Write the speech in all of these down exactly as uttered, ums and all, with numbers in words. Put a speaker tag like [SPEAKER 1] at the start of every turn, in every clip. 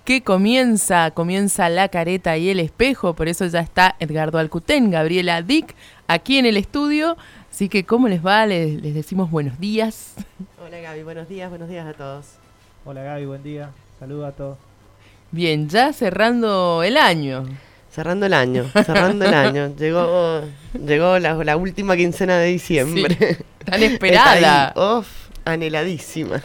[SPEAKER 1] que comienza, comienza La Careta y el Espejo, por eso ya está Edgardo Alcutén, Gabriela Dick, aquí en el estudio. Así que, ¿cómo les va? Les, les decimos buenos días.
[SPEAKER 2] Hola Gaby, buenos días, buenos días a todos.
[SPEAKER 3] Hola Gaby, buen día. Saludos a todos.
[SPEAKER 1] Bien, ya cerrando el año.
[SPEAKER 2] Cerrando el año, cerrando el año. Llegó, llegó la, la última quincena de diciembre.
[SPEAKER 1] Sí, tan esperada.
[SPEAKER 2] Uf, anheladísima.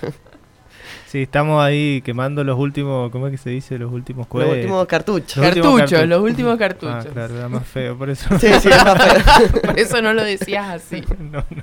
[SPEAKER 3] Sí, estamos ahí quemando los últimos, ¿cómo es que se dice? Los últimos cohetes.
[SPEAKER 2] Los últimos cartuchos.
[SPEAKER 1] Los
[SPEAKER 3] Cartuchos,
[SPEAKER 1] últimos cartuchos. Los últimos cartuchos.
[SPEAKER 3] Ah, claro, era más feo, por eso.
[SPEAKER 2] Sí, sí, era más feo.
[SPEAKER 1] Por eso no lo decías así.
[SPEAKER 3] No, no.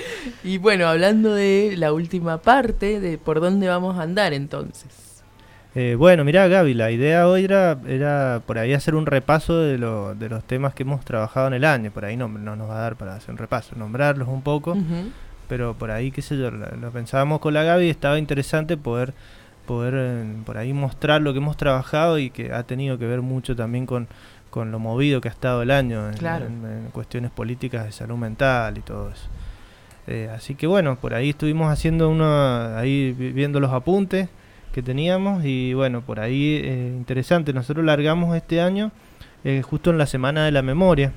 [SPEAKER 1] Y bueno, hablando de la última parte, de por dónde vamos a andar entonces.
[SPEAKER 3] Eh, bueno, mirá Gaby, la idea hoy era, era por ahí hacer un repaso de, lo, de los temas que hemos trabajado en el año. Por ahí no, no nos va a dar para hacer un repaso, nombrarlos un poco.
[SPEAKER 1] Uh-huh.
[SPEAKER 3] Pero por ahí, qué sé yo, lo, lo pensábamos con la Gaby y estaba interesante poder, poder eh, por ahí mostrar lo que hemos trabajado y que ha tenido que ver mucho también con, con lo movido que ha estado el año en,
[SPEAKER 1] claro.
[SPEAKER 3] en, en cuestiones políticas de salud mental y todo eso. Eh, así que bueno, por ahí estuvimos haciendo uno, ahí viendo los apuntes que teníamos y bueno, por ahí eh, interesante, nosotros largamos este año eh, justo en la Semana de la Memoria,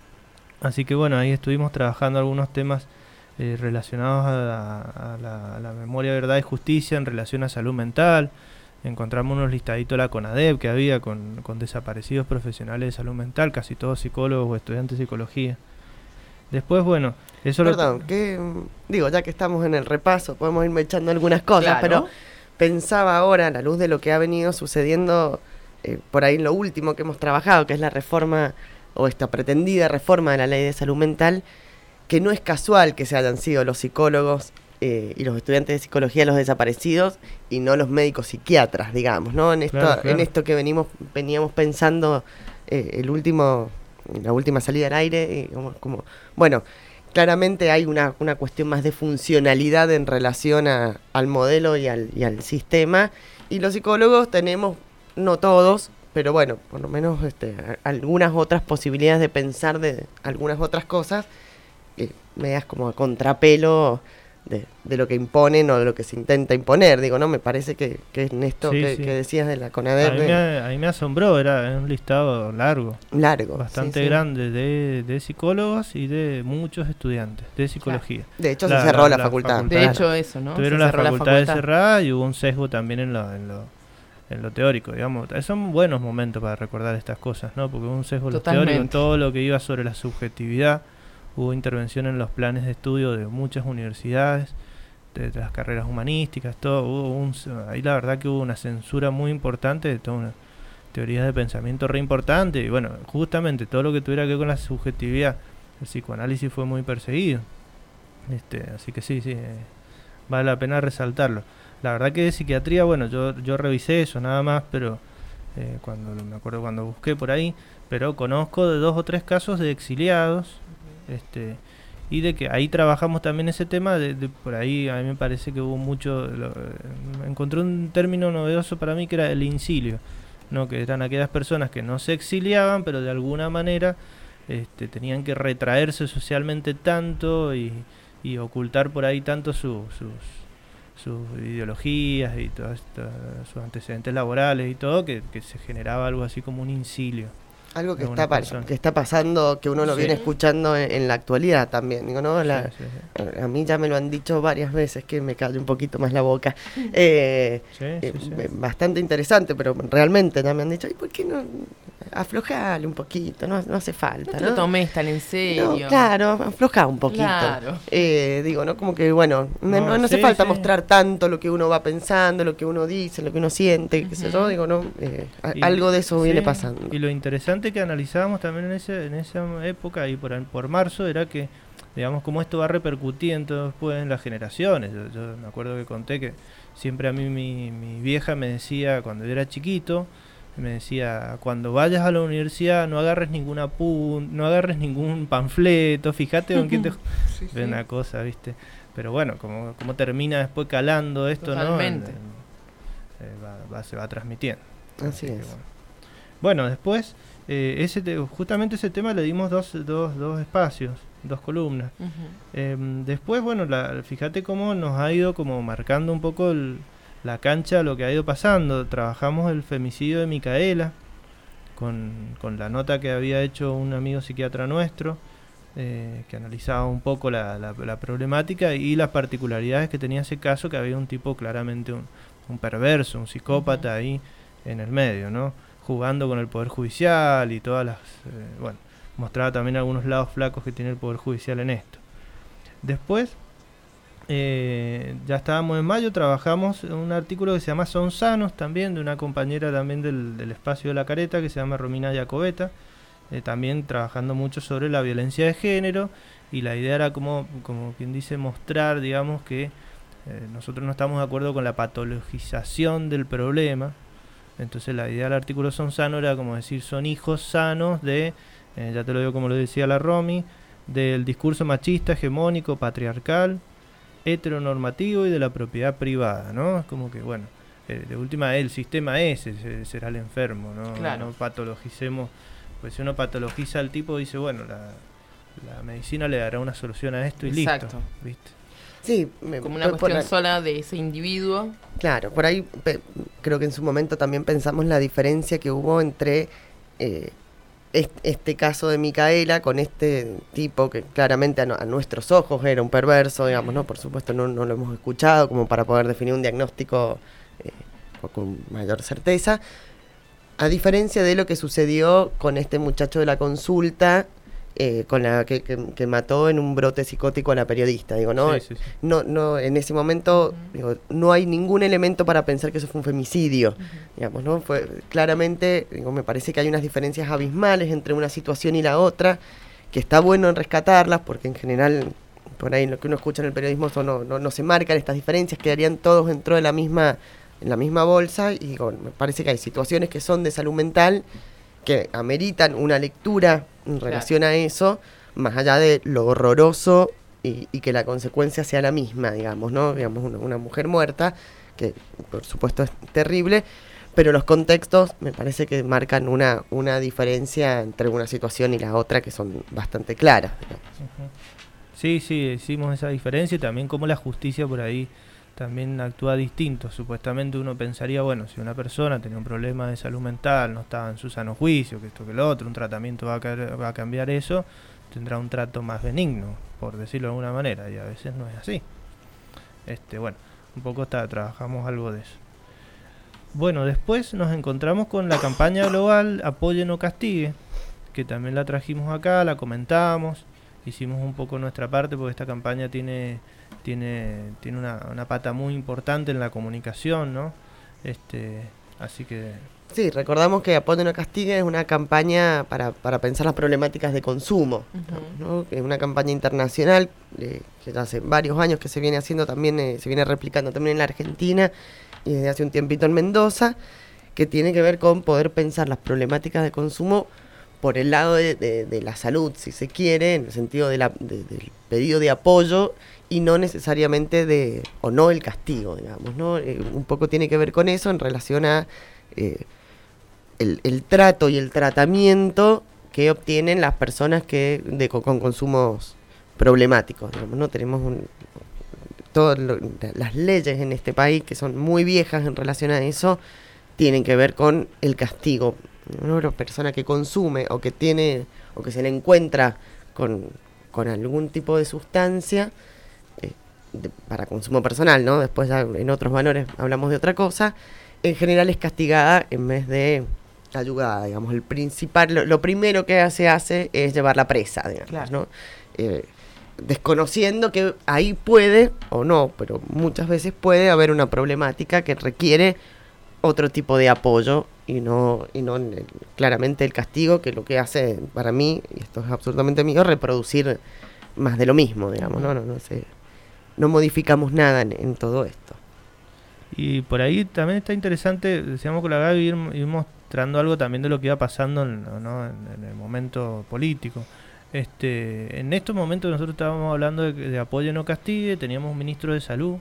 [SPEAKER 3] así que bueno, ahí estuvimos trabajando algunos temas eh, relacionados a, a, la, a la memoria, verdad y justicia en relación a salud mental. Encontramos unos listaditos de la CONADEP que había con, con desaparecidos profesionales de salud mental, casi todos psicólogos o estudiantes de psicología. Después, bueno, eso
[SPEAKER 2] Perdón,
[SPEAKER 3] lo...
[SPEAKER 2] que digo, ya que estamos en el repaso, podemos irme echando algunas cosas,
[SPEAKER 1] Claro.
[SPEAKER 2] pero pensaba ahora, a la luz de lo que ha venido sucediendo eh, por ahí en lo último que hemos trabajado, que es la reforma o esta pretendida reforma de la ley de salud mental, que no es casual que se hayan sido los psicólogos eh, y los estudiantes de psicología los desaparecidos y no los médicos psiquiatras, digamos, ¿no? En esto,
[SPEAKER 3] Claro, claro.
[SPEAKER 2] en esto que venimos veníamos pensando eh, el último, la última salida al aire, y como, como bueno. Claramente hay una, una cuestión más de funcionalidad en relación a, al modelo y al, y al sistema. Y los psicólogos tenemos, no todos, pero bueno, por lo menos este, a, algunas otras posibilidades de pensar de algunas otras cosas, eh, medias como a contrapelo de, de lo que imponen o de lo que se intenta imponer. Digo, ¿no? Me parece que, que en esto
[SPEAKER 3] Sí,
[SPEAKER 2] que,
[SPEAKER 3] sí.
[SPEAKER 2] que decías de la
[SPEAKER 3] A
[SPEAKER 2] CONADEP,
[SPEAKER 3] mí, me, a mí me asombró, era un listado largo,
[SPEAKER 2] largo.
[SPEAKER 3] bastante
[SPEAKER 2] sí, sí.
[SPEAKER 3] grande de, de psicólogos y de muchos estudiantes de psicología.
[SPEAKER 2] De hecho,
[SPEAKER 3] La-
[SPEAKER 2] se cerró la,
[SPEAKER 3] la- la
[SPEAKER 2] facultad.
[SPEAKER 3] facultad.
[SPEAKER 1] De
[SPEAKER 3] Claro.
[SPEAKER 1] hecho, eso, ¿no?
[SPEAKER 3] Tuvieron
[SPEAKER 1] Se
[SPEAKER 3] las
[SPEAKER 1] cerró la
[SPEAKER 3] facultades
[SPEAKER 1] facultad.
[SPEAKER 3] cerradas y hubo un sesgo también en lo, en lo, en lo teórico, digamos. Son buenos momentos para recordar estas cosas, ¿no? Porque hubo un sesgo en lo
[SPEAKER 1] Totalmente.
[SPEAKER 3] teórico, en todo lo que iba sobre la subjetividad. Hubo intervención en los planes de estudio de muchas universidades, de, de las carreras humanísticas, todo. Hubo un, ahí la verdad que hubo una censura muy importante de todas unas teorías de pensamiento re importante. Y bueno, justamente todo lo que tuviera que ver con la subjetividad, el psicoanálisis fue muy perseguido. Este, así que sí, sí, eh, vale la pena resaltarlo. La verdad que de psiquiatría, bueno, yo, yo revisé eso nada más, pero eh, cuando me acuerdo cuando busqué por ahí, pero conozco de dos o tres casos de exiliados, este, y de que ahí trabajamos también ese tema, de, de por ahí a mí me parece que hubo mucho, lo, eh, encontré un término novedoso para mí que era el incilio, ¿no? Que eran aquellas personas que no se exiliaban, pero de alguna manera este, tenían que retraerse socialmente tanto y, y ocultar por ahí tanto su, sus sus ideologías y todas estas, sus antecedentes laborales y todo, que, que se generaba algo así como un incilio.
[SPEAKER 2] Algo que
[SPEAKER 3] de
[SPEAKER 2] está,
[SPEAKER 3] algunas
[SPEAKER 2] pa-
[SPEAKER 3] personas.
[SPEAKER 2] que está pasando, que uno lo
[SPEAKER 3] Sí.
[SPEAKER 2] viene escuchando en, en la actualidad también. Digo, ¿no? La,
[SPEAKER 3] Sí, sí, sí.
[SPEAKER 2] A mí ya me lo han dicho varias veces, que me calle un poquito más la boca. Eh,
[SPEAKER 3] Sí,
[SPEAKER 2] eh,
[SPEAKER 3] sí, sí.
[SPEAKER 2] b- Bastante interesante, pero realmente ya me han dicho, ¿y por qué no aflojale un poquito? No, no hace falta,
[SPEAKER 1] No te
[SPEAKER 2] ¿no?
[SPEAKER 1] lo tomes tan en serio.
[SPEAKER 2] No, claro, afloja un poquito.
[SPEAKER 1] Claro.
[SPEAKER 2] Eh, digo, ¿no? Como que, bueno, no,
[SPEAKER 3] No,
[SPEAKER 2] no, no hace
[SPEAKER 3] sí,
[SPEAKER 2] falta
[SPEAKER 3] sí.
[SPEAKER 2] mostrar tanto lo que uno va pensando, lo que uno dice, lo que uno siente, qué sé yo.
[SPEAKER 1] Ujú.
[SPEAKER 2] Digo, ¿no? Eh, a-
[SPEAKER 3] Y-
[SPEAKER 2] algo de eso viene
[SPEAKER 3] sí,
[SPEAKER 2] pasando.
[SPEAKER 3] Y lo interesante que analizábamos también en, ese, en esa época y por, por marzo era que, digamos, cómo esto va repercutiendo después en las generaciones. Yo, yo me acuerdo que conté que siempre a mí mi, mi vieja me decía, cuando yo era chiquito, me decía, cuando vayas a la universidad no agarres ningún apun, no agarres ningún panfleto, fíjate con quién te...
[SPEAKER 1] Sí, sí.
[SPEAKER 3] Una cosa, ¿viste? Pero bueno, como, como termina después calando esto,
[SPEAKER 1] Totalmente.
[SPEAKER 3] ¿no? En- en- eh, va- va- se va transmitiendo.
[SPEAKER 2] Así
[SPEAKER 3] que
[SPEAKER 2] es.
[SPEAKER 3] Bueno. Bueno, después, eh, ese te- justamente ese tema le dimos dos, dos, dos espacios, dos columnas.
[SPEAKER 1] Ujú.
[SPEAKER 3] Eh, después, bueno, la, fíjate cómo nos ha ido como marcando un poco el- la cancha lo que ha ido pasando. Trabajamos el femicidio de Micaela con, con la nota que había hecho un amigo psiquiatra nuestro, eh, que analizaba un poco la, la, la problemática y las particularidades que tenía ese caso, que había un tipo claramente un, un perverso, un psicópata uh-huh. ahí en el medio, ¿no? Jugando con el Poder Judicial y todas las... Eh, bueno, mostraba también algunos lados flacos que tiene el Poder Judicial en esto. Después, eh, ya estábamos en mayo, trabajamos en un artículo que se llama Son Sanos, también, de una compañera también del, del espacio de La Careta, que se llama Romina Jacobeta, eh, también trabajando mucho sobre la violencia de género, y la idea era como, como quien dice, mostrar, digamos, que eh, nosotros no estamos de acuerdo con la patologización del problema. Entonces la idea del artículo Son Sanos era como decir, son hijos sanos de, eh, ya te lo digo como lo decía la Romy, del discurso machista, hegemónico, patriarcal, heteronormativo y de la propiedad privada, ¿no? Es como que, bueno, eh, de última el sistema ese será el enfermo, ¿no?
[SPEAKER 1] Claro.
[SPEAKER 3] No patologicemos, pues si uno patologiza al tipo, dice, bueno, la, la medicina le dará una solución a esto y
[SPEAKER 1] Exacto.
[SPEAKER 3] listo, ¿viste?
[SPEAKER 2] Sí, me,
[SPEAKER 1] como una
[SPEAKER 2] por,
[SPEAKER 1] cuestión
[SPEAKER 2] por,
[SPEAKER 1] sola de ese individuo.
[SPEAKER 2] Claro, por ahí pe, creo que en su momento también pensamos la diferencia que hubo entre eh, este, este caso de Micaela con este tipo que claramente a, no, a nuestros ojos era un perverso, digamos, ¿no? Por supuesto no, no lo hemos escuchado como para poder definir un diagnóstico eh, con mayor certeza, a diferencia de lo que sucedió con este muchacho de la consulta, Eh, con la que, que, que mató en un brote psicótico a la periodista, digo, no,
[SPEAKER 3] sí, sí, sí.
[SPEAKER 2] no, no, en ese momento, uh-huh. digo, no hay ningún elemento para pensar que eso fue un femicidio, uh-huh. digamos, ¿no? Fue claramente, digo, me parece que hay unas diferencias abismales entre una situación y la otra, que está bueno en rescatarlas, porque en general, por ahí lo que uno escucha en el periodismo, eso no, no, no se marcan estas diferencias, quedarían todos dentro de la misma, en la misma bolsa, y digo, me parece que hay situaciones que son de salud mental, que ameritan una lectura en relación claro. a eso, más allá de lo horroroso y, y que la consecuencia sea la misma, digamos, ¿no? Digamos, una, una mujer muerta, que por supuesto es terrible, pero los contextos me parece que marcan una, una diferencia entre una situación y la otra que son bastante claras, digamos.
[SPEAKER 3] Uh-huh. Sí, sí, hicimos esa diferencia y también cómo la justicia por ahí también actúa distinto. Supuestamente uno pensaría, bueno, si una persona tenía un problema de salud mental, no estaba en su sano juicio, que esto que lo otro, un tratamiento va a, caer, va a cambiar eso, tendrá un trato más benigno, por decirlo de alguna manera, y a veces no es así. Este, bueno, un poco está, trabajamos algo de eso. Bueno, después nos encontramos con la campaña global Apoye no castigue, que también la trajimos acá, la comentamos, hicimos un poco nuestra parte, porque esta campaña tiene... tiene tiene una, una pata muy importante en la comunicación, ¿no? Este, así que...
[SPEAKER 2] Sí, recordamos que Apoye no castigue es una campaña para, para pensar las problemáticas de consumo, uh-huh. ¿no? Es una campaña internacional eh, que ya hace varios años que se viene haciendo también, eh, se viene replicando también en la Argentina y desde hace un tiempito en Mendoza, que tiene que ver con poder pensar las problemáticas de consumo por el lado de, de, de la salud, si se quiere, en el sentido de la, de, del pedido de apoyo y no necesariamente de, o no el castigo, digamos, ¿no? Eh, un poco tiene que ver con eso en relación a eh, el, el trato y el tratamiento que obtienen las personas que de, con, con consumos problemáticos, digamos, ¿no? Tenemos un, todas lo, las leyes en este país que son muy viejas en relación a eso, tienen que ver con el castigo. Una persona que consume o que tiene o que se le encuentra con, con algún tipo de sustancia eh, de, para consumo personal, ¿no? Después ya en otros valores hablamos de otra cosa, en general es castigada en vez de ayudada, digamos. El principal, lo, lo primero que se hace es llevarla presa, digamos, claro. ¿no? Eh, desconociendo que ahí puede o no, pero muchas veces puede haber una problemática que requiere otro tipo de apoyo y no y no el, claramente el castigo, que lo que hace para mí, y esto es absolutamente mío, reproducir más de lo mismo, digamos, no no no sé, no modificamos nada en, en todo esto.
[SPEAKER 3] Y por ahí también está interesante, decíamos con la Gaby, ir, ir mostrando algo también de lo que iba pasando en, ¿no? en, en el momento político. Este, en estos momentos nosotros estábamos hablando de, de Apoye no castigue, teníamos un ministro de salud,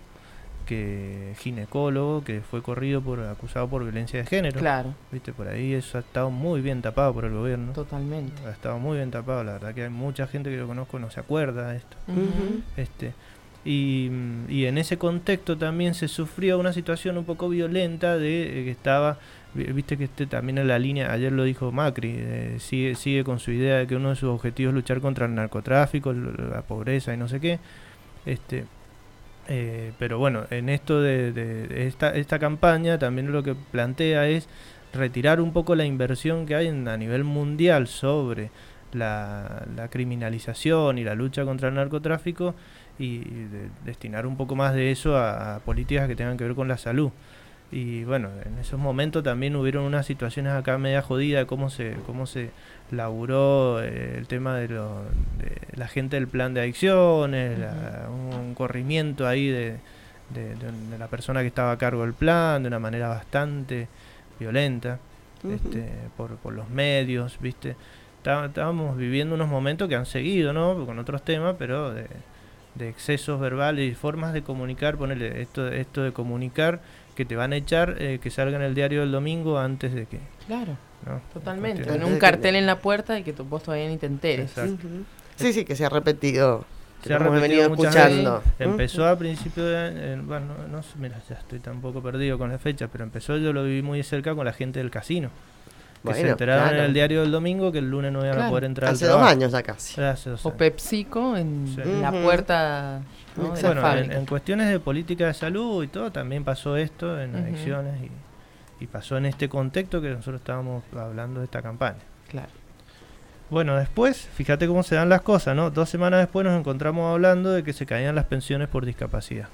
[SPEAKER 3] que ginecólogo, que fue corrido por acusado por violencia de género.
[SPEAKER 1] Claro.
[SPEAKER 3] Viste, por ahí eso ha estado muy bien tapado por el gobierno.
[SPEAKER 1] Totalmente.
[SPEAKER 3] Ha estado muy bien tapado, la verdad que hay mucha gente que lo conozco no se acuerda de esto.
[SPEAKER 1] Uh-huh.
[SPEAKER 3] Este, Y, y en ese contexto también se sufrió una situación un poco violenta de eh, que estaba, viste que este también en la línea, ayer lo dijo Macri, eh, sigue, sigue con su idea de que uno de sus objetivos es luchar contra el narcotráfico, la pobreza y no sé qué. Este, eh, pero bueno, en esto de, de, de esta, esta campaña también lo que plantea es retirar un poco la inversión que hay en, a nivel mundial sobre la, la criminalización y la lucha contra el narcotráfico y de, destinar un poco más de eso a, a políticas que tengan que ver con la salud. Y bueno, en esos momentos también hubieron unas situaciones acá media jodidas de cómo se, cómo se laburó eh, el tema de, lo, de la gente del plan de adicciones, uh-huh. la, un, un corrimiento ahí de, de, de, de la persona que estaba a cargo del plan de una manera bastante violenta, uh-huh. este, por, por los medios, ¿viste? Está, estábamos viviendo unos momentos que han seguido, ¿no? Con otros temas, pero de, de excesos verbales y formas de comunicar, ponerle esto, esto de comunicar que te van a echar, eh, que salga en el diario del domingo antes de que...
[SPEAKER 1] Claro,
[SPEAKER 3] ¿no?
[SPEAKER 1] Totalmente. Con un cartel en la puerta y que vos todavía ni te enteres.
[SPEAKER 2] Uh-huh. Sí, sí, que se ha repetido.
[SPEAKER 3] Se ha repetido
[SPEAKER 2] venido escuchando.
[SPEAKER 3] Veces. Empezó a principio de... Eh, bueno, no, no sé, mira, ya estoy tan poco perdido con la fecha, pero empezó, yo lo viví muy cerca con la gente del casino. Que bueno, se enteraron claro. en el diario del domingo que el lunes no iban claro. a poder entrar
[SPEAKER 2] hace
[SPEAKER 3] al
[SPEAKER 2] dos
[SPEAKER 3] trabajo.
[SPEAKER 2] años ya casi.
[SPEAKER 3] Hace dos
[SPEAKER 1] o
[SPEAKER 3] años.
[SPEAKER 1] PepsiCo en, sí. en la
[SPEAKER 2] Uh-huh.
[SPEAKER 1] puerta, ¿no? de
[SPEAKER 3] Bueno,
[SPEAKER 1] la fábrica.
[SPEAKER 3] En, en cuestiones de política de salud y todo, también pasó esto en uh-huh. elecciones y, y pasó en este contexto que nosotros estábamos hablando de esta campaña.
[SPEAKER 1] Claro.
[SPEAKER 3] Bueno, después, fíjate cómo se dan las cosas, ¿no? Dos semanas después nos encontramos hablando de que se caían las pensiones por discapacidad.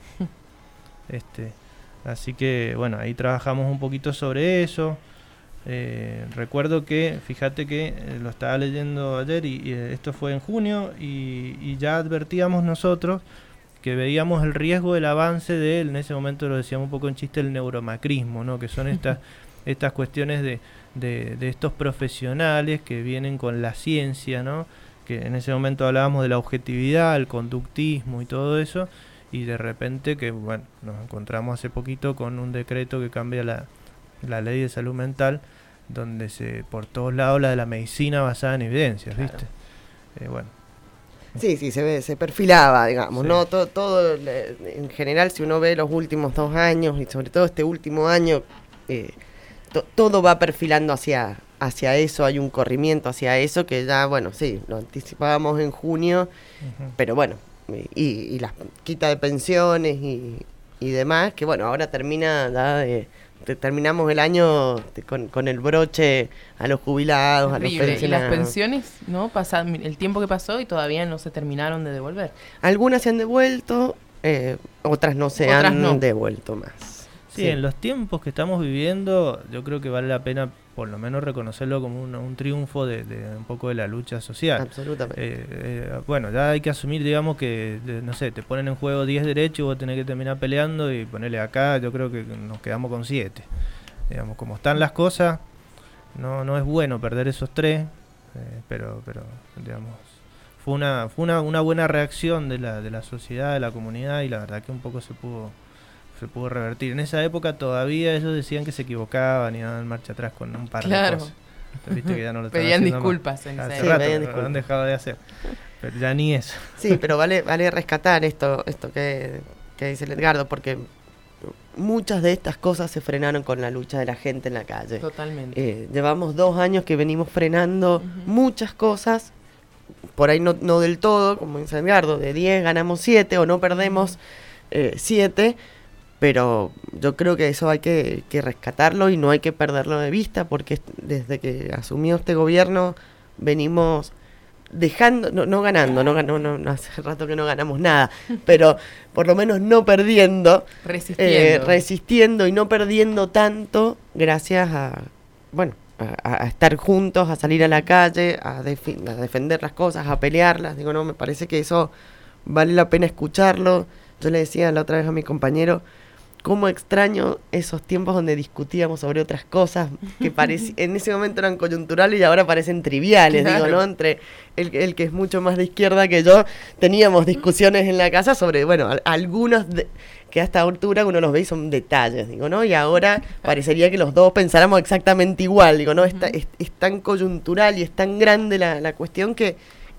[SPEAKER 3] este, así que, bueno, ahí trabajamos un poquito sobre eso. Eh, recuerdo que, fíjate que eh, lo estaba leyendo ayer y, y esto fue en junio y, y ya advertíamos nosotros que veíamos el riesgo del avance de él, en ese momento lo decíamos un poco en chiste, el neuromacrismo, ¿no? Que son estas estas cuestiones de, de, de estos profesionales que vienen con la ciencia, ¿no? Que en ese momento hablábamos de la objetividad, el conductismo y todo eso, y de repente que, bueno, nos encontramos hace poquito con un decreto que cambia la la ley de salud mental, donde se por todos lados habla de la medicina basada en evidencias, claro. ¿viste? Eh, bueno.
[SPEAKER 2] Sí, sí, se ve, se perfilaba, digamos,
[SPEAKER 3] sí.
[SPEAKER 2] ¿no? Todo, todo, en general, si uno ve los últimos dos años, y sobre todo este último año, eh, to, todo va perfilando hacia, hacia eso, hay un corrimiento hacia eso, que ya, bueno, sí, lo anticipábamos en junio, uh-huh. pero bueno, y, y la quita de pensiones y, y demás, que bueno, ahora termina ya de... terminamos el año con, con el broche a los jubilados,
[SPEAKER 1] Horrible.
[SPEAKER 2] a los pensionados.
[SPEAKER 1] Y las pensiones, ¿no? Pasan el tiempo que pasó y todavía no se terminaron de devolver.
[SPEAKER 2] Algunas se han devuelto, eh, otras no se otras han no. devuelto más.
[SPEAKER 3] Sí, sí, en los tiempos que estamos viviendo, yo creo que vale la pena por lo menos reconocerlo como un, un triunfo de, de un poco de la lucha social.
[SPEAKER 2] Absolutamente.
[SPEAKER 3] Eh, eh, bueno, ya hay que asumir, digamos, que, de, no sé, te ponen en juego diez derechos y vos tenés que terminar peleando y ponerle acá, yo creo que nos quedamos con siete. Digamos, como están las cosas, no no es bueno perder esos tres, eh, pero, pero digamos, fue una fue una, una buena reacción de la, de la sociedad, de la comunidad, y la verdad que un poco se pudo se pudo revertir. En esa época todavía ellos decían que se equivocaban y daban marcha atrás con un par
[SPEAKER 1] claro.
[SPEAKER 3] de cosas. Viste que ya no lo
[SPEAKER 1] pedían disculpas en
[SPEAKER 3] hace
[SPEAKER 1] esa
[SPEAKER 3] rato,
[SPEAKER 2] sí,
[SPEAKER 3] lo han dejado de hacer. Pero ya ni eso.
[SPEAKER 2] Sí, pero vale vale rescatar esto esto que, que dice el Edgardo, porque muchas de estas cosas se frenaron con la lucha de la gente en la calle.
[SPEAKER 1] Totalmente.
[SPEAKER 2] Eh, llevamos dos años que venimos frenando uh-huh. muchas cosas, por ahí no, no del todo, como dice Edgardo, de diez ganamos siete o no perdemos siete, eh, pero yo creo que eso hay que, que rescatarlo y no hay que perderlo de vista, porque desde que asumió este gobierno venimos dejando, no, no ganando, no, no, no, no hace rato que no ganamos nada, pero por lo menos no perdiendo,
[SPEAKER 1] resistiendo,
[SPEAKER 2] eh, resistiendo y no perdiendo tanto gracias a, bueno, a, a estar juntos, a salir a la calle, a, defi- a defender las cosas, a pelearlas. Digo, no, me parece que eso vale la pena escucharlo. Yo le decía la otra vez a mi compañero, cómo extraño esos tiempos donde discutíamos sobre otras cosas que parec- en ese momento eran coyunturales y ahora parecen triviales, claro. digo, ¿no? Entre el, el que es mucho más de izquierda que yo, teníamos discusiones en la casa sobre, bueno, a- algunos de, que a esta altura uno los ve y son detalles, digo, ¿no? Y ahora parecería que los dos pensáramos exactamente igual, digo, ¿no? Uh-huh. Está, es, es tan coyuntural y es tan grande la, la cuestión que,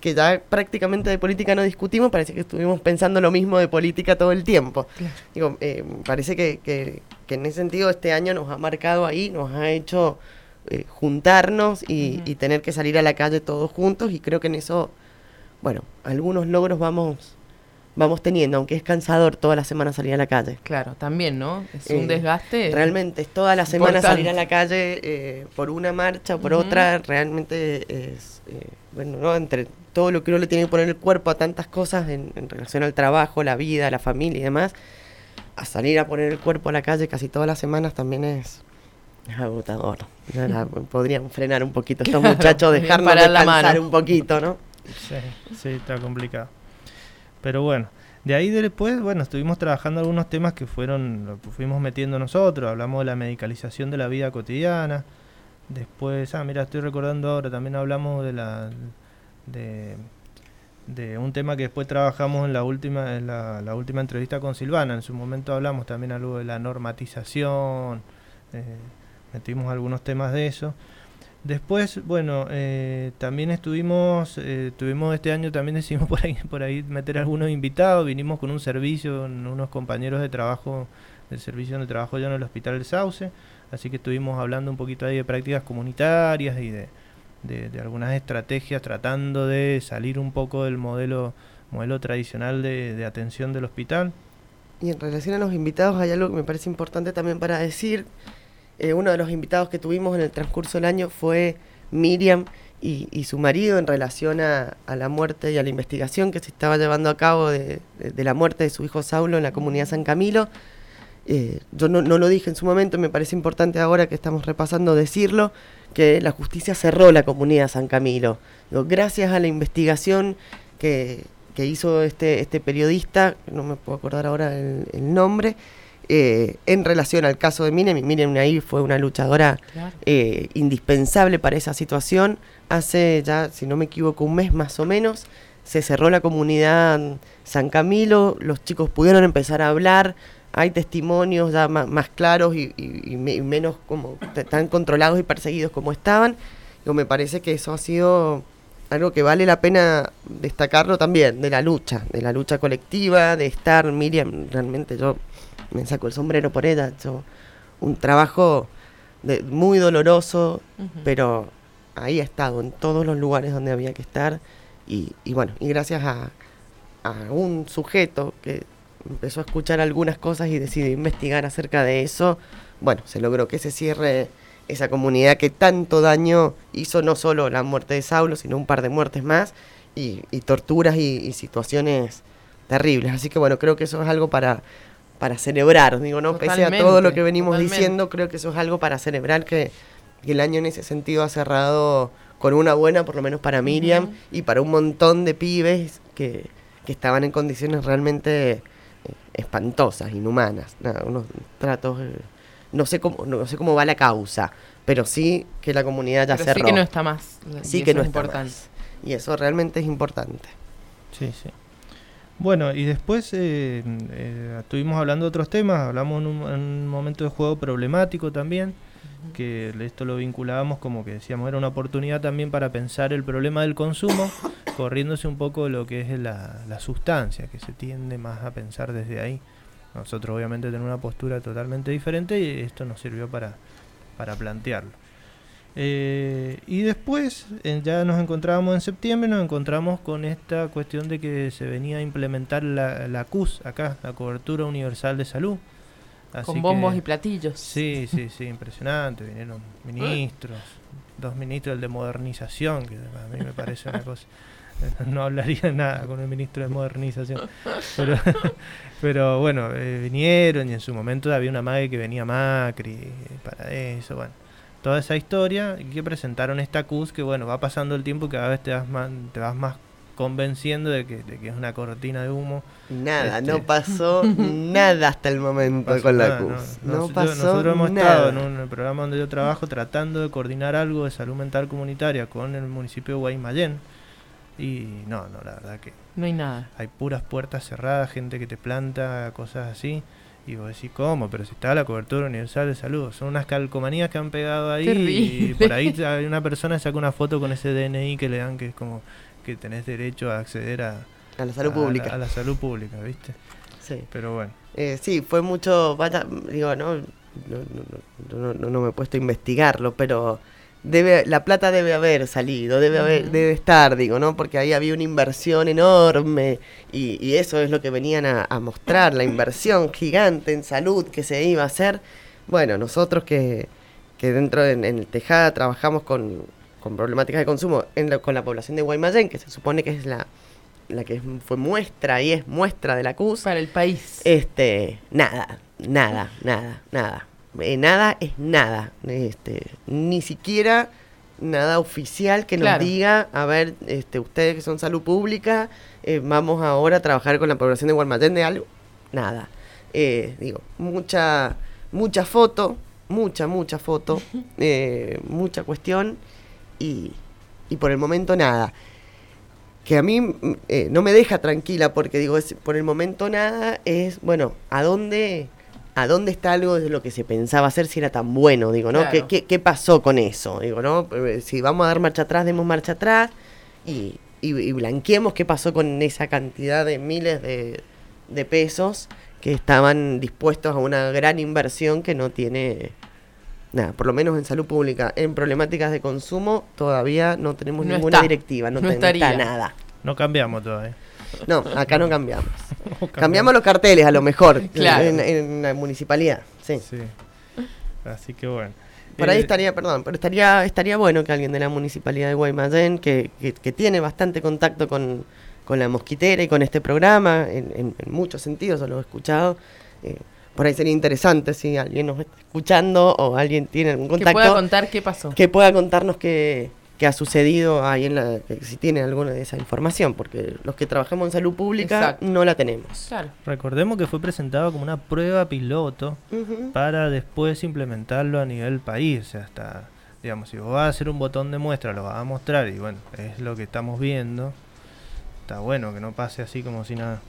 [SPEAKER 2] que ya prácticamente de política no discutimos, parece que estuvimos pensando lo mismo de política todo el tiempo. Claro. Digo, eh, parece que, que, que en ese sentido este año nos ha marcado ahí, nos ha hecho eh, juntarnos y, uh-huh. y tener que salir a la calle todos juntos, y creo que en eso, bueno, algunos logros vamos... vamos teniendo, aunque es cansador toda la semana salir a la calle.
[SPEAKER 1] Claro, también, ¿no? Es un eh, desgaste.
[SPEAKER 2] Realmente, es toda la semana importante. Salir a la calle eh, por una marcha o por uh-huh. otra, realmente es, eh, bueno, ¿no? Entre todo lo que uno le tiene que poner el cuerpo a tantas cosas en, en relación al trabajo, la vida, la familia y demás, a salir a poner el cuerpo a la calle casi todas las semanas también es, es agotador. Ya la, podrían frenar un poquito estos claro, muchachos, dejarnos descansar un poquito, ¿no?
[SPEAKER 3] Sí, sí, está complicado. Pero bueno, de ahí después, bueno, estuvimos trabajando algunos temas que fueron, lo que fuimos metiendo nosotros, hablamos de la medicalización de la vida cotidiana, después, ah, mira, estoy recordando ahora, también hablamos de la, de, de un tema que después trabajamos en la última, en la, la última entrevista con Silvana, en su momento hablamos también algo de la normatización, eh, metimos algunos temas de eso. Después, bueno, eh, también estuvimos, eh, tuvimos este año, también decidimos por ahí, por ahí meter algunos invitados, vinimos con un servicio, unos compañeros de trabajo, del servicio de trabajo yo en el Hospital del Sauce, así que estuvimos hablando un poquito ahí de prácticas comunitarias y de, de, de algunas estrategias, tratando de salir un poco del modelo, modelo tradicional de, de atención del hospital.
[SPEAKER 2] Y en relación a los invitados hay algo que me parece importante también para decir. Eh, uno de los invitados que tuvimos en el transcurso del año fue Miriam y, y su marido en relación a, a la muerte y a la investigación que se estaba llevando a cabo de, de, de la muerte de su hijo Saulo en la comunidad San Camilo. Eh, yo no, no lo dije en su momento, me parece importante ahora que estamos repasando decirlo, que la justicia cerró la comunidad San Camilo. Digo, gracias a la investigación que, que hizo este, este periodista, no me puedo acordar ahora el, el nombre, Eh, en relación al caso de Miriam, y Miriam ahí fue una luchadora claro. eh, indispensable para esa situación. Hace ya, si no me equivoco, un mes más o menos, se cerró la comunidad San Camilo, los chicos pudieron empezar a hablar, hay testimonios ya más, más claros y, y, y menos como tan controlados y perseguidos como estaban. Yo me parece que eso ha sido algo que vale la pena destacarlo también, de la lucha, de la lucha colectiva, de estar. Miriam, realmente yo me saco el sombrero por ella, ha hecho un trabajo de, muy doloroso, uh-huh. pero ahí ha estado, en todos los lugares donde había que estar, y, y bueno, y gracias a, a un sujeto que empezó a escuchar algunas cosas y decidió investigar acerca de eso, bueno, se logró que se cierre esa comunidad que tanto daño hizo, no solo la muerte de Saulo, sino un par de muertes más, y, y torturas y, y situaciones terribles, así que bueno, creo que eso es algo para... para celebrar, digo, ¿no? Pese a todo lo que venimos totalmente. diciendo, creo que eso es algo para celebrar, que, que el año en ese sentido ha cerrado con una buena, por lo menos para Miriam, uh-huh. y para un montón de pibes que, que estaban en condiciones realmente eh, espantosas, inhumanas, nada, unos tratos, eh, no sé cómo, no sé cómo va la causa, pero sí que la comunidad ya
[SPEAKER 1] pero
[SPEAKER 2] cerró.
[SPEAKER 1] Sí que no está más.
[SPEAKER 2] Sí que no está más. Y eso realmente es importante.
[SPEAKER 3] Sí, sí. Bueno, y después eh, eh, estuvimos hablando de otros temas, hablamos en un, en un momento de juego problemático también, uh-huh. que esto lo vinculábamos como que decíamos, era una oportunidad también para pensar el problema del consumo, corriéndose un poco de lo que es la, la sustancia, que se tiende más a pensar desde ahí. Nosotros obviamente tenemos una postura totalmente diferente y esto nos sirvió para, para plantearlo. Eh, y después eh, ya nos encontrábamos en septiembre, nos encontramos con esta cuestión de que se venía a implementar la, la C U S acá, la cobertura universal de salud.
[SPEAKER 1] Así con bombos que, y platillos.
[SPEAKER 3] Sí, sí, sí, impresionante. Vinieron ministros, dos ministros, el de modernización, que a mí me parece una cosa. No hablaría nada con el ministro de modernización. Pero, pero bueno, eh, vinieron y en su momento había una madre que venía Macri para eso, bueno. Toda esa historia y que presentaron esta C U S que bueno, va pasando el tiempo y cada vez te vas más, te vas más convenciendo de que, de que es una cortina de humo.
[SPEAKER 2] Nada, este... no pasó nada hasta el momento no con la nada, C U S. No, no, no
[SPEAKER 3] nosotros,
[SPEAKER 2] pasó
[SPEAKER 3] nosotros hemos
[SPEAKER 2] nada.
[SPEAKER 3] estado en un programa donde yo trabajo tratando de coordinar algo de salud mental comunitaria con el municipio de Guaymallén y no, no, la verdad que
[SPEAKER 1] no hay nada.
[SPEAKER 3] Hay puras puertas cerradas, gente que te planta, cosas así. Y vos decís, ¿cómo? Pero si está la cobertura universal de salud. Son unas calcomanías que han pegado ahí.
[SPEAKER 1] Terrible.
[SPEAKER 3] Y por ahí hay una persona que saca una foto con ese D N I que le dan, que es como que tenés derecho a acceder a,
[SPEAKER 2] a la salud
[SPEAKER 3] a,
[SPEAKER 2] pública.
[SPEAKER 3] A la, a la salud pública, ¿viste?
[SPEAKER 2] Sí.
[SPEAKER 3] Pero bueno.
[SPEAKER 2] Eh, sí, fue mucho, vaya, digo, no, no, no, no, no, no me he puesto a investigarlo, pero debe, la plata debe haber salido, debe haber, uh-huh. debe estar, digo, ¿no? Porque ahí había una inversión enorme y, y eso es lo que venían a, a mostrar, la inversión gigante en salud que se iba a hacer. Bueno, nosotros que, que dentro de, en el Tejada trabajamos con, con problemáticas de consumo en la, con la población de Guaymallén, que se supone que es la la que fue muestra y es muestra de la C U S.
[SPEAKER 1] Para el país.
[SPEAKER 2] Este, nada, nada, nada, nada. Eh, nada es nada. Este, ni siquiera nada oficial que nos
[SPEAKER 1] claro.
[SPEAKER 2] diga, a ver, este, ustedes que son salud pública, eh, vamos ahora a trabajar con la población de Guaymallén de algo. Nada. Eh, digo, mucha, mucha foto, mucha, mucha foto, eh, mucha cuestión y, y por el momento nada. Que a mí eh, no me deja tranquila porque digo, es, por el momento nada es, bueno, ¿a dónde a dónde está algo de lo que se pensaba hacer si era tan bueno? Digo, ¿no?
[SPEAKER 1] Claro.
[SPEAKER 2] ¿Qué, qué, qué pasó con eso? Digo, ¿no? Si vamos a dar marcha atrás, demos marcha atrás y, y, y blanqueemos qué pasó con esa cantidad de miles de, de pesos que estaban dispuestos a una gran inversión que no tiene... Nada, por lo menos en salud pública, en problemáticas de consumo, todavía no tenemos
[SPEAKER 1] no
[SPEAKER 2] ninguna
[SPEAKER 1] está.
[SPEAKER 2] directiva, no,
[SPEAKER 1] no,
[SPEAKER 2] te, no está nada.
[SPEAKER 3] No cambiamos todavía.
[SPEAKER 2] No, acá no cambiamos.
[SPEAKER 3] No cambiamos.
[SPEAKER 2] Cambiamos los carteles a lo mejor,
[SPEAKER 1] claro.
[SPEAKER 2] en, en la municipalidad, sí.
[SPEAKER 3] Sí. Así que bueno.
[SPEAKER 2] Por ahí
[SPEAKER 3] Eh,
[SPEAKER 2] estaría, perdón, pero estaría estaría bueno que alguien de la municipalidad de Guaymallén, que, que, que tiene bastante contacto con, con la mosquitera y con este programa, en, en, en muchos sentidos, yo lo he escuchado, eh, por ahí sería interesante si alguien nos está escuchando o alguien tiene algún contacto.
[SPEAKER 1] Que pueda contar qué pasó.
[SPEAKER 2] Que pueda contarnos qué, qué ha sucedido ahí en la... si tiene alguna de esa información, porque los que trabajamos en salud pública
[SPEAKER 1] Exacto.
[SPEAKER 2] no la tenemos.
[SPEAKER 1] Claro.
[SPEAKER 3] Recordemos que fue presentado como una prueba piloto
[SPEAKER 2] Uh-huh.
[SPEAKER 3] para después implementarlo a nivel país. O sea, hasta, digamos, si vos vas a hacer un botón de muestra, lo vas a mostrar y bueno, es lo que estamos viendo. Está bueno que no pase así como si nada.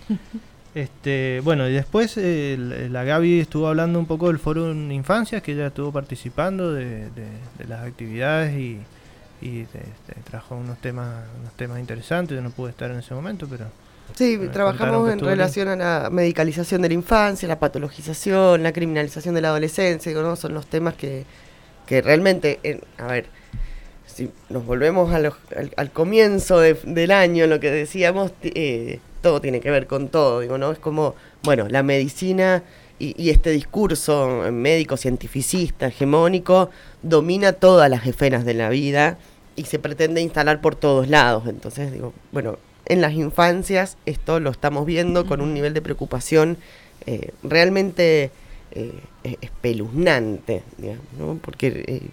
[SPEAKER 3] Este, bueno, y después eh, la Gaby estuvo hablando un poco del Foro Infancias, que ella estuvo participando de, de, de las actividades y, y de, de, trajo unos temas unos temas interesantes. Yo no pude estar en ese momento, pero...
[SPEAKER 2] Sí,
[SPEAKER 3] bueno,
[SPEAKER 2] trabajamos en relación a la medicalización de la infancia, la patologización, la criminalización de la adolescencia, ¿no? Son los temas que, que realmente, en, a ver, si nos volvemos a los, al, al comienzo de, del año, lo que decíamos... Eh, todo tiene que ver con todo, digo, ¿no? Es como, bueno, la medicina y, y este discurso médico, cientificista, hegemónico, domina todas las esferas de la vida y se pretende instalar por todos lados. Entonces, digo, bueno, en las infancias esto lo estamos viendo con un nivel de preocupación eh, realmente eh, espeluznante, digamos, ¿no? Porque eh,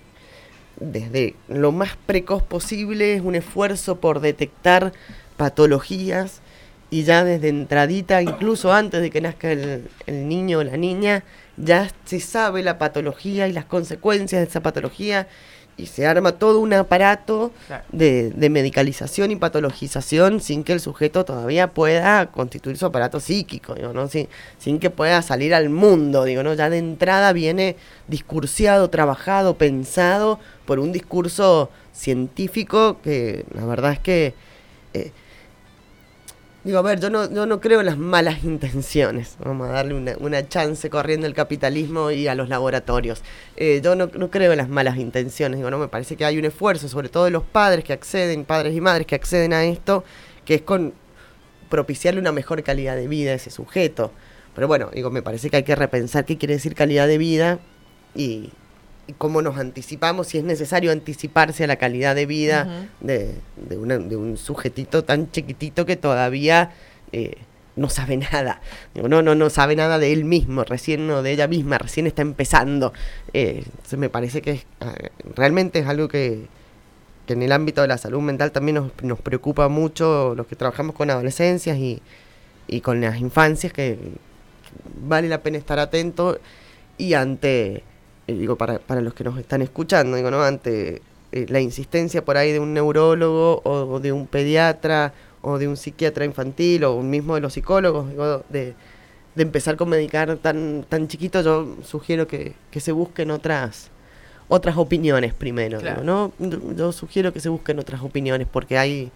[SPEAKER 2] desde lo más precoz posible es un esfuerzo por detectar patologías. Y ya desde entradita, incluso antes de que nazca el, el niño o la niña, ya se sabe la patología y las consecuencias de esa patología y se arma todo un aparato
[SPEAKER 1] claro.
[SPEAKER 2] de, de medicalización y patologización sin que el sujeto todavía pueda constituir su aparato psíquico, digo, ¿no? Sin, sin que pueda salir al mundo, digo, ¿no? Ya de entrada viene discursiado, trabajado, pensado por un discurso científico que la verdad es que... Eh, Digo, a ver, yo no, yo no creo en las malas intenciones. Vamos a darle una, una chance corriendo al capitalismo y a los laboratorios. Eh, yo no, no creo en las malas intenciones. Digo, no, me parece que hay un esfuerzo, sobre todo de los padres que acceden, padres y madres que acceden a esto, que es con propiciarle una mejor calidad de vida a ese sujeto. Pero bueno, digo, me parece que hay que repensar qué quiere decir calidad de vida y... y cómo nos anticipamos, si es necesario anticiparse a la calidad de vida uh-huh. de, de, una, de un sujetito tan chiquitito que todavía eh, no sabe nada. Digo, no, no, no sabe nada de él mismo, recién no de ella misma, recién está empezando. Eh, entonces me parece que es, eh, realmente es algo que, que en el ámbito de la salud mental también nos, nos preocupa mucho los que trabajamos con adolescencias y, y con las infancias, que, que vale la pena estar atento y ante... digo, para, para los que nos están escuchando, digo, ¿no? Ante eh, la insistencia por ahí de un neurólogo o, o de un pediatra o de un psiquiatra infantil o un mismo de los psicólogos, digo, de, de empezar con medicar tan tan chiquito, yo sugiero que, que se busquen otras otras opiniones primero,
[SPEAKER 1] claro.
[SPEAKER 2] digo, ¿no? Yo sugiero que se busquen otras opiniones porque hay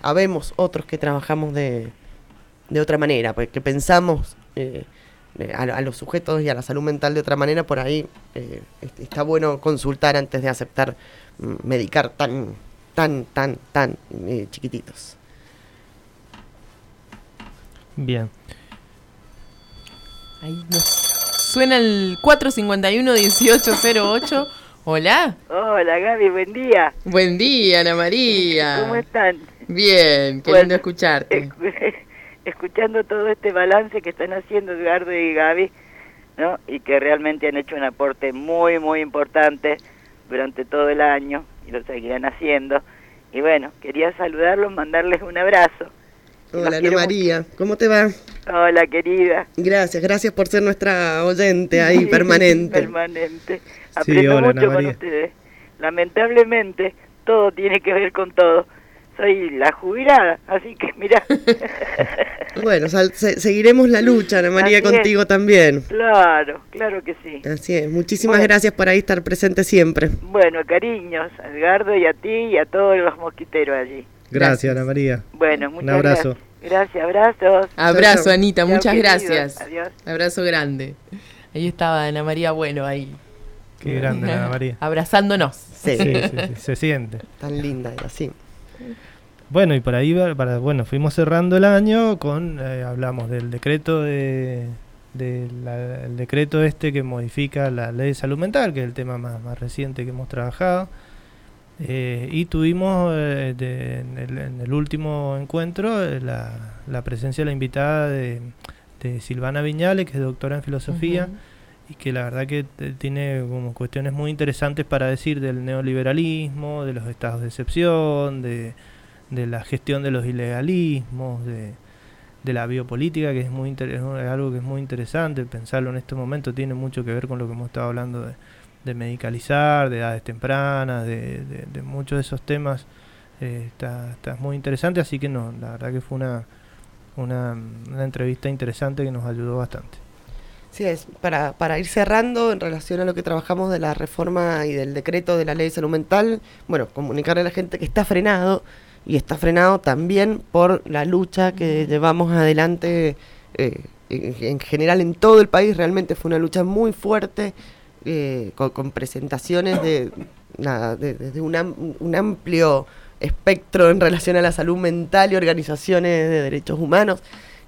[SPEAKER 2] habemos otros que trabajamos de, de otra manera, pues, que pensamos eh, a, a los sujetos y a la salud mental de otra manera. Por ahí eh, está bueno consultar antes de aceptar mm, medicar tan, tan, tan, tan eh, chiquititos.
[SPEAKER 3] Bien.
[SPEAKER 1] Ahí nos suena el cuatro cincuenta y uno dieciocho cero ocho. Hola.
[SPEAKER 4] Hola Gaby, buen día.
[SPEAKER 1] Buen día, Ana María.
[SPEAKER 4] ¿Cómo están?
[SPEAKER 1] Bien, qué
[SPEAKER 4] Bueno,
[SPEAKER 1] lindo escucharte.
[SPEAKER 4] Escuchando todo este balance que están haciendo Edgardo y Gaby, ¿no? Y que realmente han hecho un aporte muy, muy importante durante todo el año y lo seguirán haciendo. Y bueno, quería saludarlos, mandarles un abrazo.
[SPEAKER 2] Hola, Ana María, mucho. ¿Cómo te va?
[SPEAKER 4] Hola, querida.
[SPEAKER 2] Gracias, gracias por ser nuestra oyente ahí, sí, permanente.
[SPEAKER 4] Permanente. Aprendo
[SPEAKER 3] sí, hola,
[SPEAKER 4] mucho con ustedes. Lamentablemente, todo tiene que ver con todo. Soy la jubilada, así que mirá.
[SPEAKER 2] Bueno, sal, se, seguiremos la lucha, Ana María, así contigo es. También.
[SPEAKER 4] Claro, claro que sí.
[SPEAKER 2] Así es, muchísimas
[SPEAKER 4] bueno,
[SPEAKER 2] gracias por ahí estar presente siempre.
[SPEAKER 4] Bueno, cariños, a Edgardo y a ti y a todos los mosquiteros allí.
[SPEAKER 3] Gracias, gracias. Ana María.
[SPEAKER 4] Bueno, muchas
[SPEAKER 3] un abrazo.
[SPEAKER 4] Gracias. Gracias, abrazos.
[SPEAKER 1] Abrazo,
[SPEAKER 2] chau,
[SPEAKER 1] Anita,
[SPEAKER 4] chau,
[SPEAKER 1] muchas
[SPEAKER 4] queridos.
[SPEAKER 1] gracias.
[SPEAKER 4] Adiós.
[SPEAKER 1] Abrazo grande. Ahí estaba Ana María Bueno, ahí.
[SPEAKER 3] Qué grande, Ana María.
[SPEAKER 1] Abrazándonos.
[SPEAKER 2] Sí,
[SPEAKER 3] sí, sí, sí, se siente.
[SPEAKER 2] Tan linda era, sí.
[SPEAKER 3] Bueno, y por ahí, para, bueno, fuimos cerrando el año con, eh, hablamos del decreto de, de la, el decreto este que modifica la ley de salud mental, que es el tema más, más reciente que hemos trabajado. Eh, y tuvimos eh, de, en, el, en el último encuentro eh, la, la presencia de la invitada de, de Silvana Viñales, que es doctora en filosofía, uh-huh. y que la verdad que t- tiene como cuestiones muy interesantes para decir del neoliberalismo, de los estados de excepción, de, de la gestión de los ilegalismos, de, de la biopolítica, que es muy inter- es algo que es muy interesante pensarlo en este momento. Tiene mucho que ver con lo que hemos estado hablando de de medicalizar, de edades tempranas, de, de, de muchos de esos temas. eh, está, está muy interesante, así que no, la verdad que fue una, una, una entrevista interesante que nos ayudó bastante.
[SPEAKER 2] Sí, es para, para ir cerrando en relación a lo que trabajamos de la reforma y del decreto de la ley de salud mental, bueno, comunicarle a la gente que está frenado, y está frenado también por la lucha que llevamos adelante eh, en, en general en todo el país. Realmente fue una lucha muy fuerte, Eh, con, con presentaciones de nada de, de, de un, am, un amplio espectro en relación a la salud mental y organizaciones de derechos humanos,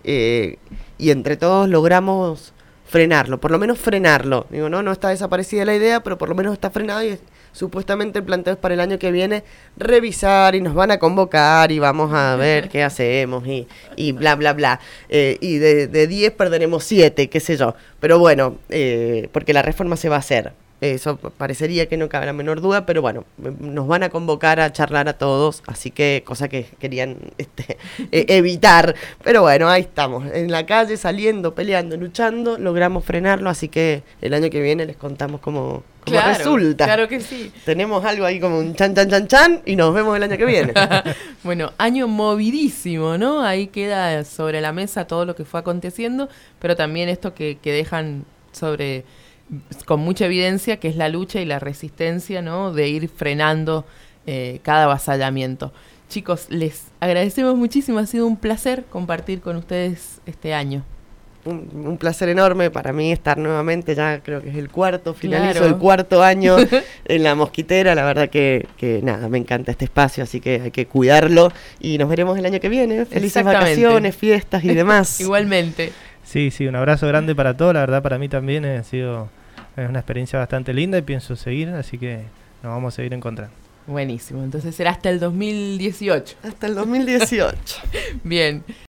[SPEAKER 2] eh, y entre todos logramos frenarlo, por lo menos frenarlo. Digo, no, no está desaparecida la idea, pero por lo menos está frenado, y es, supuestamente el planteo es para el año que viene revisar, y nos van a convocar y vamos a ver qué hacemos y, y bla bla bla, eh, y de, de diez perderemos siete, qué sé yo, pero bueno, eh, porque la reforma se va a hacer. Eso parecería que no cabe la menor duda, pero bueno, nos van a convocar a charlar a todos, así que cosa que querían este, eh, evitar, pero bueno, ahí estamos, en la calle, saliendo, peleando, luchando, logramos frenarlo, así que el año que viene les contamos cómo, cómo
[SPEAKER 1] claro,
[SPEAKER 2] resulta.
[SPEAKER 1] Claro que sí.
[SPEAKER 2] Tenemos algo ahí como un chan, chan, chan, chan, y nos vemos el año que viene.
[SPEAKER 1] Bueno, año movidísimo, ¿no? Ahí queda sobre la mesa todo lo que fue aconteciendo, pero también esto que, que dejan sobre... con mucha evidencia, que es la lucha y la resistencia, ¿no? De ir frenando eh, cada avasallamiento. Chicos, les agradecemos muchísimo, ha sido un placer compartir con ustedes este año.
[SPEAKER 2] Un, un placer enorme para mí estar nuevamente, ya creo que es el cuarto, finalizo
[SPEAKER 1] claro.
[SPEAKER 2] el cuarto año en La Mosquitera. La verdad que, que nada, me encanta este espacio, así que hay que cuidarlo y nos veremos el año que viene. Felices vacaciones, fiestas y demás.
[SPEAKER 1] Igualmente.
[SPEAKER 3] Sí, sí, un abrazo grande para todos, la verdad para mí también ha sido es una experiencia bastante linda y pienso seguir, así que nos vamos a seguir encontrando.
[SPEAKER 1] Buenísimo, entonces será hasta el dos mil dieciocho.
[SPEAKER 2] Hasta el dos mil dieciocho.
[SPEAKER 1] Bien.